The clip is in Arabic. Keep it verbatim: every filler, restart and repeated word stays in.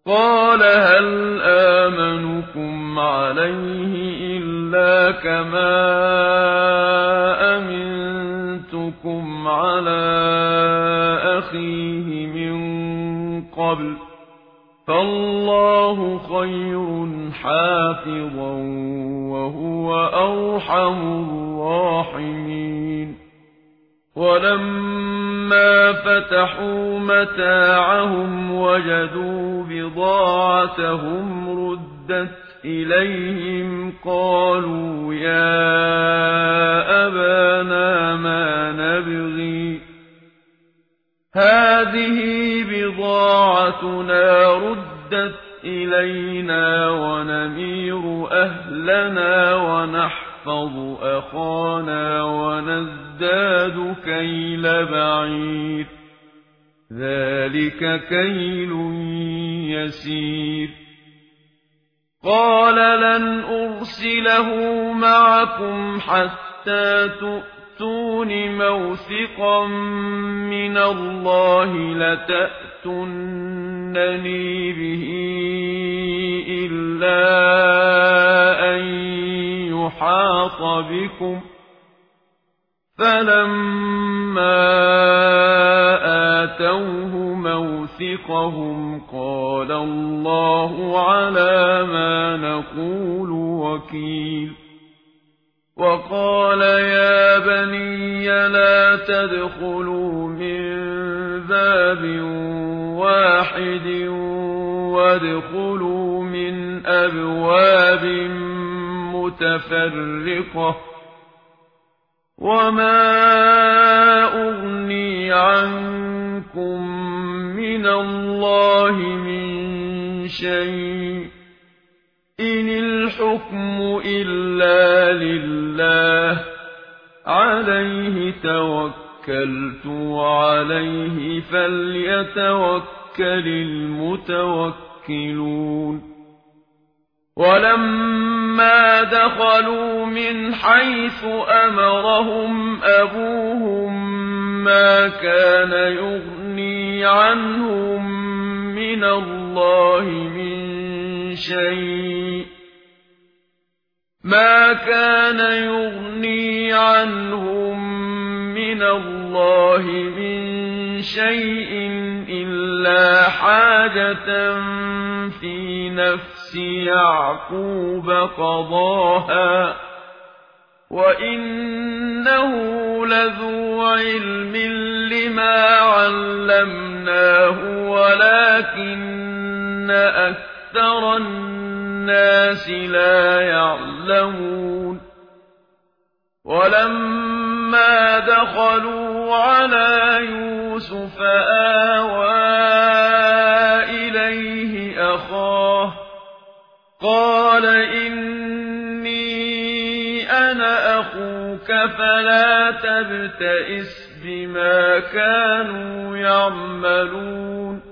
قال هل آمنكم عليه إلا كما أمنتكم على أخيه من قبل فالله خير حافظا وهو أرحم الراحمين. ولما فتحوا متاعهم وجدوا بضاعتهم ردت إليهم قالوا يا أبانا ما نبغي هذه بضاعتنا ردت إلينا ونمير أهلنا ونحفظ أخانا ونزداد كيل بعير ذلك كيل يسير. قال لن أرسله معكم حتى تؤتون موثقا من الله لتأتونني به إلا أن يحاط بكم فلما آتوه موثقهم قال الله على ما نقول وكيل. وقال يا بني لا تدخلوا من باب واحد وادخلوا من أبواب متفرقة وما أغني عنكم من الله من شيء إن الحكم إلا لله عليه توكلت وعليه فليتوكل المتوكلون. ولما دخلوا من حيث أمرهم أبوهم ما كان يغني عنهم من الله من شيء ما كان يغني عنهم من الله من شيء إلا حاجة في نفس يعقوب قضاها وإنه لذو علم لما علمناه ولكن أكثر الناس لا يعلمون. ولما دخلوا على يوسف آوى إليه أخاه قال إني أنا أخوك فلا تبتئس بما كانوا يعملون.